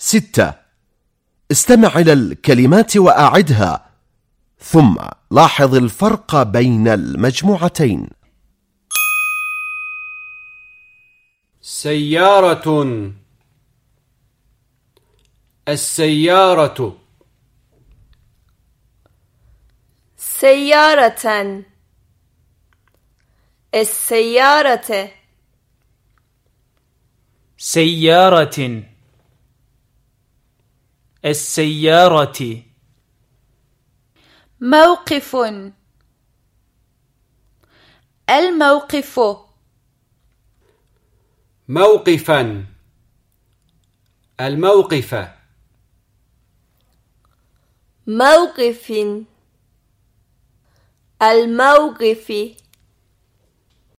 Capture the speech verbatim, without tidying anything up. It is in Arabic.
ستة. استمع إلى الكلمات وأعدها، ثم لاحظ الفرق بين المجموعتين. سيارة، السيارة. سيارة، السيارة. سيارة، السيارة. موقف، الموقف. موقفا، الموقف. موقف، الموقف.